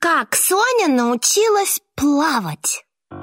Как Соня научилась плавать?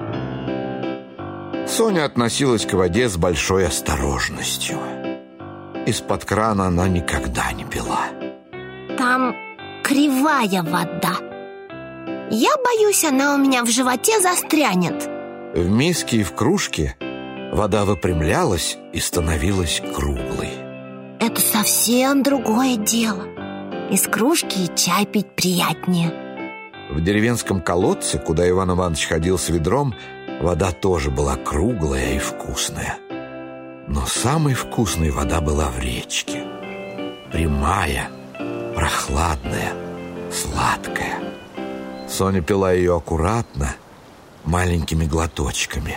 Соня относилась к воде с большой осторожностью. Из-под крана она никогда не пила. Там кривая вода. Я боюсь, она у меня в животе застрянет. В миске и в кружке вода выпрямлялась и становилась круглой. Это совсем другое дело. Из кружки и чай пить приятнее. В деревенском колодце, куда Иван Иванович ходил с ведром, вода тоже была круглая и вкусная. Но самой вкусной вода была в речке. Прямая, прохладная, сладкая. Соня пила ее аккуратно, маленькими глоточками.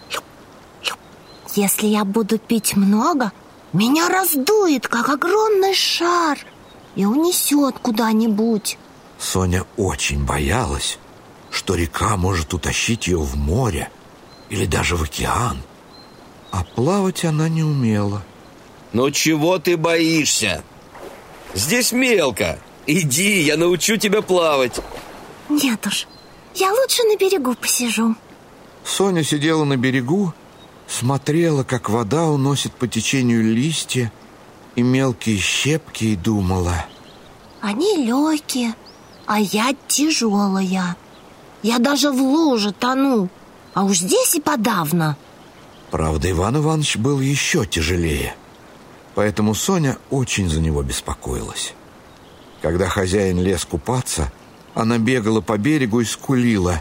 Если я буду пить много, меня раздует, как огромный шар, и унесет куда-нибудь. Соня очень боялась, что река может утащить ее в море или даже в океан. А плавать она не умела. Ну чего ты боишься? Здесь мелко. Иди, я научу тебя плавать. Нет уж, я лучше на берегу посижу. Соня сидела на берегу, смотрела, как вода уносит по течению листья и мелкие щепки, и думала: они легкие, а я тяжелая. Я даже в луже тону, а уж здесь и подавно. Правда, Иван Иванович был еще тяжелее, поэтому Соня очень за него беспокоилась. Когда хозяин лез купаться, она бегала по берегу и скулила: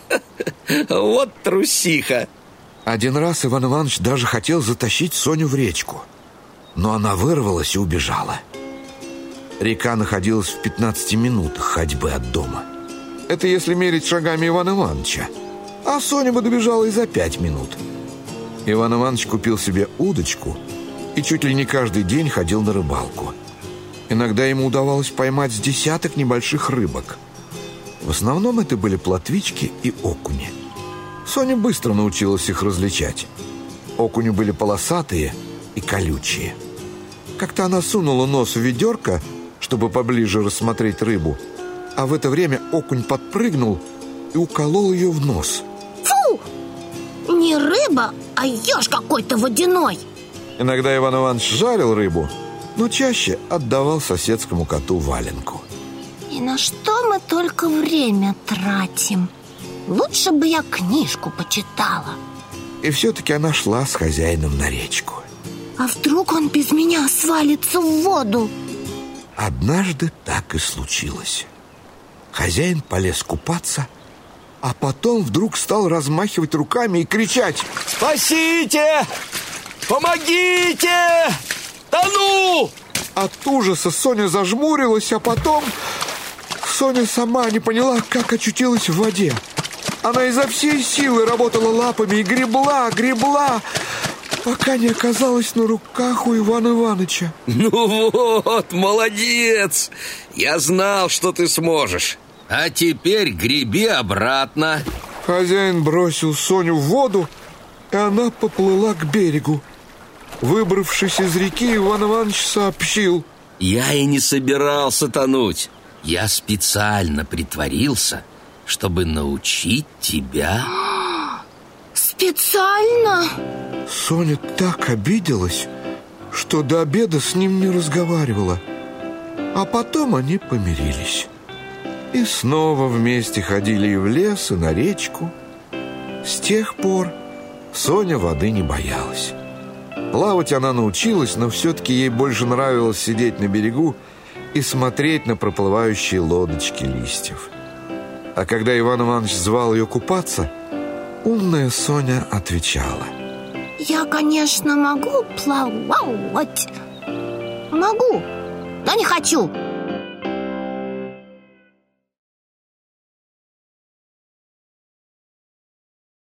вот трусиха. Один раз Иван Иванович даже хотел затащить Соню в речку, но она вырвалась и убежала. Река находилась в 15 минутах ходьбы от дома. Это если мерить шагами Ивана Ивановича. А Соня бы добежала и за 5 минут. Иван Иванович купил себе удочку и чуть ли не каждый день ходил на рыбалку. Иногда ему удавалось поймать с десяток небольших рыбок. В основном это были плотвички и окуни. Соня быстро научилась их различать. Окуни были полосатые и колючие. Как-то она сунула нос в ведерко, чтобы поближе рассмотреть рыбу, а в это время окунь подпрыгнул и уколол ее в нос. Фу! Не рыба, а еж какой-то водяной. Иногда Иван Иванович жарил рыбу, но чаще отдавал соседскому коту валенку. И на что мы только время тратим? Лучше бы я книжку почитала. И все-таки она шла с хозяином на речку. А вдруг он без меня свалится в воду? Однажды так и случилось. Хозяин полез купаться, а потом вдруг стал размахивать руками и кричать: спасите! Помогите! Тону! От ужаса Соня зажмурилась, а потом Соня сама не поняла, как очутилась в воде. Она изо всей силы работала лапами и гребла, пока не оказалась на руках у Ивана Ивановича. Ну вот, молодец! Я знал, что ты сможешь. А теперь греби обратно. Хозяин бросил Соню в воду, и она поплыла к берегу. Выбравшись из реки, Иван Иванович сообщил: я и не собирался тонуть. Я специально притворился, чтобы научить тебя. Специально? Соня так обиделась, что до обеда с ним не разговаривала. А потом они помирились. И снова вместе ходили и в лес, и на речку. С тех пор Соня воды не боялась. Плавать она научилась, но все-таки ей больше нравилось сидеть на берегу и смотреть на проплывающие лодочки листьев. А когда Иван Иванович звал ее купаться, умная Соня отвечала: я, конечно, могу плавать. Могу, но не хочу.